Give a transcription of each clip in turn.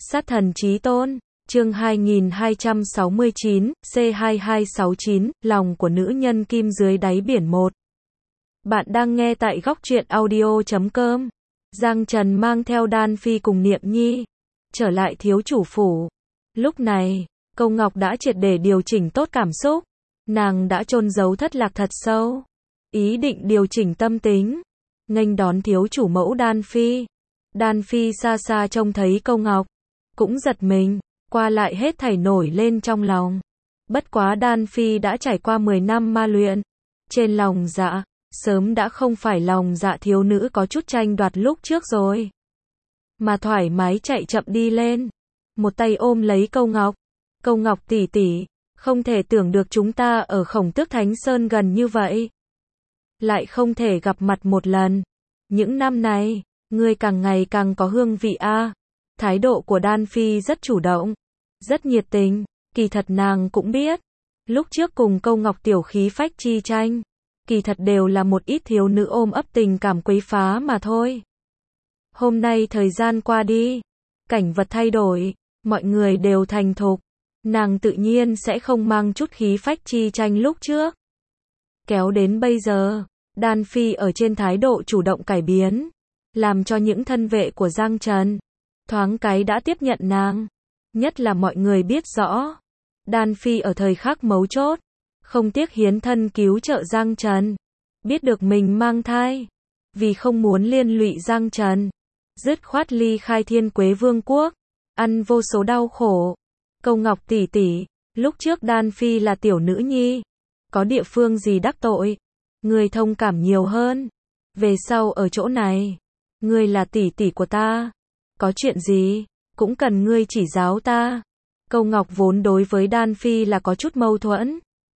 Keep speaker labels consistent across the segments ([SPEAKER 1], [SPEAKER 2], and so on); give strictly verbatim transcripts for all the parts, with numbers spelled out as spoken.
[SPEAKER 1] Sát thần chí tôn, chương hai nghìn hai trăm sáu mươi chín, C hai hai sáu chín, lòng của nữ nhân kim dưới đáy biển một. Bạn đang nghe tại góc truyện audio chấm com. Giang Trần mang theo Đan Phi cùng Niệm Nhi trở lại thiếu chủ phủ. Lúc này, Câu Ngọc đã triệt để điều chỉnh tốt cảm xúc. Nàng đã chôn giấu thất lạc thật sâu, ý định điều chỉnh tâm tính, nghênh đón thiếu chủ mẫu Đan Phi. Đan Phi xa xa trông thấy Câu Ngọc, cũng giật mình, qua lại hết thảy nổi lên trong lòng. Bất quá Đan Phi đã trải qua mười năm ma luyện, trên lòng dạ, sớm đã không phải lòng dạ thiếu nữ có chút tranh đoạt lúc trước rồi, mà thoải mái chạy chậm đi lên, một tay ôm lấy Câu Ngọc. Câu Ngọc tỷ tỷ, không thể tưởng được chúng ta ở Khổng Tước Thánh Sơn gần như vậy, lại không thể gặp mặt một lần. Những năm này, ngươi càng ngày càng có hương vị a. À. Thái độ của Đan Phi rất chủ động, rất nhiệt tình, kỳ thật nàng cũng biết, lúc trước cùng Câu Ngọc tiểu khí phách chi tranh, kỳ thật đều là một ít thiếu nữ ôm ấp tình cảm quấy phá mà thôi. Hôm nay thời gian qua đi, cảnh vật thay đổi, mọi người đều thành thục, nàng tự nhiên sẽ không mang chút khí phách chi tranh lúc trước. Kéo đến bây giờ, Đan Phi ở trên thái độ chủ động cải biến, làm cho những thân vệ của Giang Trần thoáng cái đã tiếp nhận nàng. Nhất là mọi người biết rõ, Đan Phi ở thời khắc mấu chốt, không tiếc hiến thân cứu trợ Giang Trần. Biết được mình mang thai, vì không muốn liên lụy Giang Trần, dứt khoát ly khai Thiên Quế Vương quốc, ăn vô số đau khổ. Câu Ngọc tỷ tỷ, lúc trước Đan Phi là tiểu nữ nhi, có địa phương gì đắc tội, ngươi thông cảm nhiều hơn. Về sau ở chỗ này, ngươi là tỷ tỷ của ta, có chuyện gì cũng cần ngươi chỉ giáo ta. Câu Ngọc vốn đối với Đan Phi là có chút mâu thuẫn,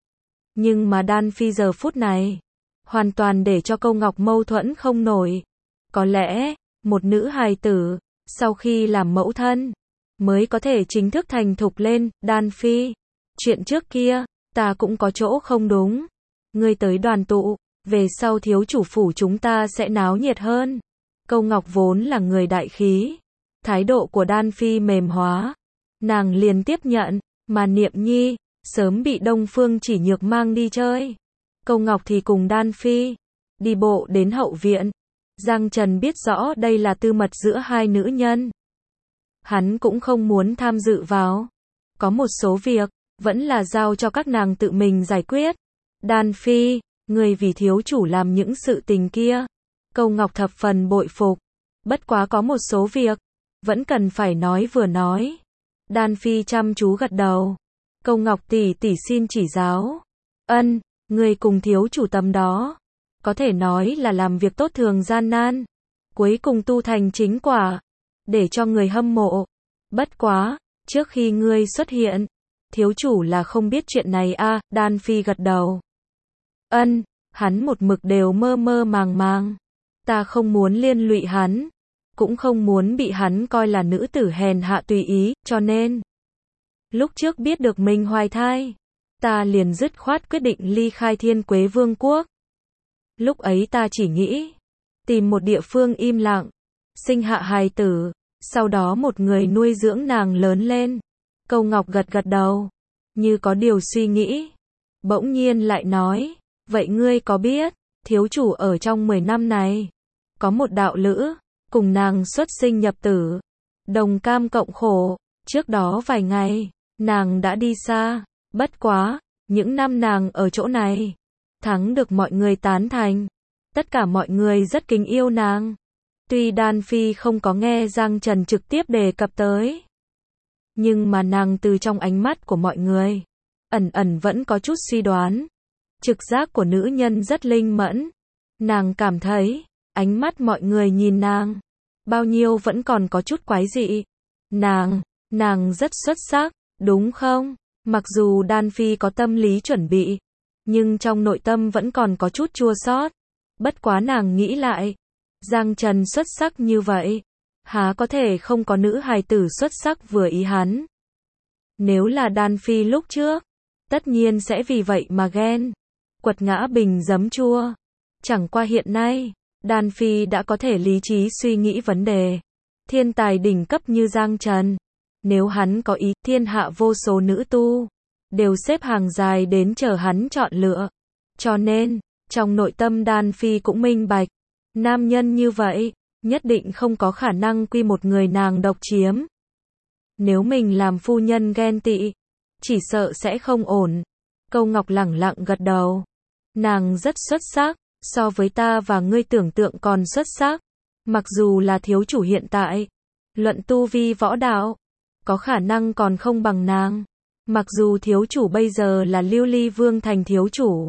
[SPEAKER 1] nhưng mà Đan Phi giờ phút này hoàn toàn để cho Câu Ngọc mâu thuẫn không nổi. Có lẽ, một nữ hài tử, sau khi làm mẫu thân, mới có thể chính thức thành thục lên. Đan Phi, chuyện trước kia, ta cũng có chỗ không đúng. Ngươi tới đoàn tụ, về sau thiếu chủ phủ chúng ta sẽ náo nhiệt hơn. Câu Ngọc vốn là người đại khí, thái độ của Đan Phi mềm hóa, nàng liền tiếp nhận, mà Niệm Nhi, sớm bị Đông Phương Chỉ Nhược mang đi chơi. Câu Ngọc thì cùng Đan Phi, đi bộ đến hậu viện. Giang Trần biết rõ đây là tư mật giữa hai nữ nhân, hắn cũng không muốn tham dự vào. Có một số việc, vẫn là giao cho các nàng tự mình giải quyết. Đan Phi, người vì thiếu chủ làm những sự tình kia, Câu Ngọc thập phần bội phục. Bất quá có một số việc, vẫn cần phải nói vừa nói. Đan Phi chăm chú gật đầu. Câu Ngọc tỷ tỷ xin chỉ giáo. Ân, người cùng thiếu chủ tầm đó, có thể nói là làm việc tốt thường gian nan, cuối cùng tu thành chính quả, để cho người hâm mộ. Bất quá, trước khi ngươi xuất hiện, thiếu chủ là không biết chuyện này a. À. Đan Phi gật đầu. Ân, hắn một mực đều mơ mơ màng màng. Ta không muốn liên lụy hắn, cũng không muốn bị hắn coi là nữ tử hèn hạ tùy ý, cho nên lúc trước biết được mình hoài thai, ta liền dứt khoát quyết định ly khai Thiên Quế Vương quốc. Lúc ấy ta chỉ nghĩ tìm một địa phương im lặng, sinh hạ hài tử, sau đó một người nuôi dưỡng nàng lớn lên. Câu Ngọc gật gật đầu, như có điều suy nghĩ, bỗng nhiên lại nói, vậy ngươi có biết, thiếu chủ ở trong mười năm này, có một đạo lữ, cùng nàng xuất sinh nhập tử, đồng cam cộng khổ. Trước đó vài ngày, nàng đã đi xa, bất quá, những năm nàng ở chỗ này, thắng được mọi người tán thành, tất cả mọi người rất kính yêu nàng. Tuy Đan Phi không có nghe Giang Trần trực tiếp đề cập tới, nhưng mà nàng từ trong ánh mắt của mọi người, ẩn ẩn vẫn có chút suy đoán. Trực giác của nữ nhân rất linh mẫn, nàng cảm thấy, ánh mắt mọi người nhìn nàng, bao nhiêu vẫn còn có chút quái dị. Nàng, nàng rất xuất sắc, đúng không? Mặc dù Đan Phi có tâm lý chuẩn bị, nhưng trong nội tâm vẫn còn có chút chua xót. Bất quá nàng nghĩ lại, Giang Trần xuất sắc như vậy, há có thể không có nữ hài tử xuất sắc vừa ý hắn. Nếu là Đan Phi lúc trước, tất nhiên sẽ vì vậy mà ghen, quật ngã bình giấm chua. Chẳng qua hiện nay, Đan Phi đã có thể lý trí suy nghĩ vấn đề. Thiên tài đỉnh cấp như Giang Trần, Nếu hắn có ý, thiên hạ vô số nữ tu, đều xếp hàng dài đến chờ hắn chọn lựa. Cho nên, trong nội tâm Đan Phi cũng minh bạch, nam nhân như vậy, nhất định không có khả năng quy một người nàng độc chiếm. Nếu mình làm phu nhân ghen tị, chỉ sợ sẽ không ổn. Câu Ngọc lẳng lặng gật đầu. Nàng rất xuất sắc, so với ta và ngươi tưởng tượng còn xuất sắc. Mặc dù là thiếu chủ hiện tại, luận tu vi võ đạo, có khả năng còn không bằng nàng. Mặc dù thiếu chủ bây giờ là Lưu Ly Vương thành thiếu chủ,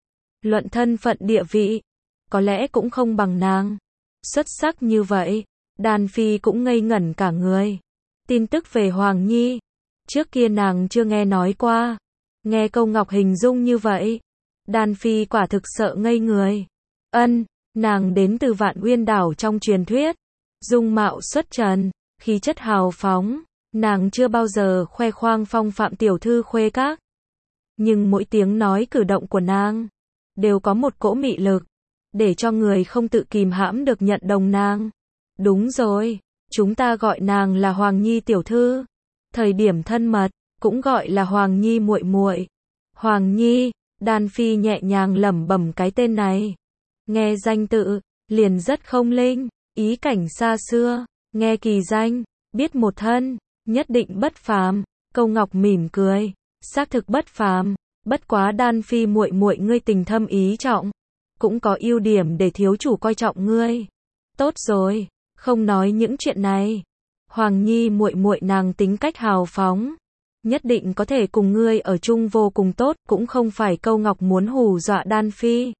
[SPEAKER 1] luận thân phận địa vị, có lẽ cũng không bằng nàng. Xuất sắc như vậy, Đan Phi cũng ngây ngẩn cả người. Tin tức về Hoàng Nhi, trước kia nàng chưa nghe nói qua. Nghe Câu Ngọc hình dung như vậy, Đan Phi quả thực sợ ngây người. Ân, nàng đến từ Vạn Uyên đảo trong truyền thuyết, dung mạo xuất trần, khí chất hào phóng, nàng chưa bao giờ khoe khoang phong phạm tiểu thư khuê các. Nhưng mỗi tiếng nói cử động của nàng, đều có một cỗ mị lực, để cho người không tự kìm hãm được nhận đồng nàng. Đúng rồi, chúng ta gọi nàng là Hoàng Nhi tiểu thư. Thời điểm thân mật, cũng gọi là Hoàng Nhi muội muội. Hoàng Nhi, Đan Phi nhẹ nhàng lẩm bẩm cái tên này. Nghe danh tự, liền rất không linh, ý cảnh xa xưa, nghe kỳ danh, biết một thân, nhất định bất phàm. Câu Ngọc mỉm cười, xác thực bất phàm, bất quá Đan Phi muội muội ngươi tình thâm ý trọng, cũng có ưu điểm để thiếu chủ coi trọng ngươi. Tốt rồi, không nói những chuyện này. Hoàng Nhi muội muội nàng tính cách hào phóng, nhất định có thể cùng ngươi ở chung vô cùng tốt, cũng không phải Câu Ngọc muốn hù dọa Đan Phi.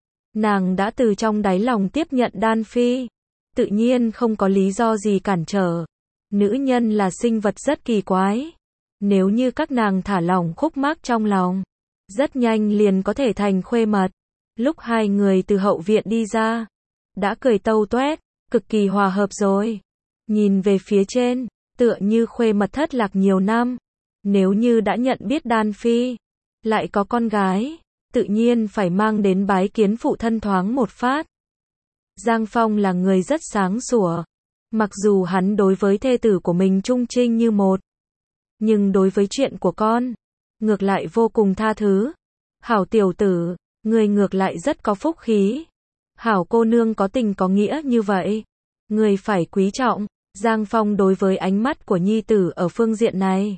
[SPEAKER 1] Nàng đã từ trong đáy lòng tiếp nhận Đan Phi, tự nhiên không có lý do gì cản trở. Nữ nhân là sinh vật rất kỳ quái, nếu như các nàng thả lỏng khúc mắc trong lòng, rất nhanh liền có thể thành khuê mật. Lúc hai người từ hậu viện đi ra, đã cười tâu toét, cực kỳ hòa hợp rồi. Nhìn về phía trên, tựa như khuê mật thất lạc nhiều năm. Nếu như đã nhận biết Đan Phi, lại có con gái, tự nhiên phải mang đến bái kiến phụ thân thoáng một phát. Giang Phong là người rất sáng sủa, mặc dù hắn đối với thê tử của mình trung trinh như một, nhưng đối với chuyện của con, ngược lại vô cùng tha thứ. Hảo tiểu tử, người ngược lại rất có phúc khí. Hảo cô nương có tình có nghĩa như vậy, người phải quý trọng. Giang Phong đối với ánh mắt của nhi tử ở phương diện này,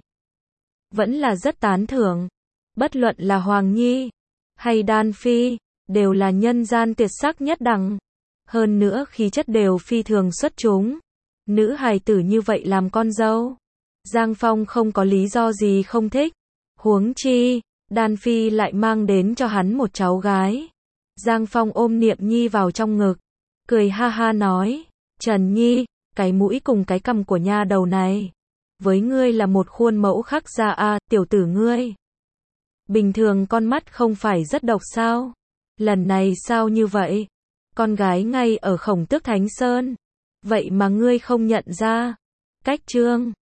[SPEAKER 1] vẫn là rất tán thưởng. Bất luận là Hoàng Nhi, hay Đan Phi, đều là nhân gian tuyệt sắc nhất đẳng. Hơn nữa khí chất đều phi thường xuất chúng. Nữ hài tử như vậy làm con dâu, Giang Phong không có lý do gì không thích. Huống chi, Đan Phi lại mang đến cho hắn một cháu gái. Giang Phong ôm Niệm Nhi vào trong ngực, cười ha ha nói, Trần Nhi, cái mũi cùng cái cằm của nha đầu này, với ngươi là một khuôn mẫu khắc ra a, tiểu tử ngươi. Bình thường con mắt không phải rất độc sao? Lần này sao như vậy? Con gái ngay ở Khổng Tước Thánh Sơn, vậy mà ngươi không nhận ra. Cách trương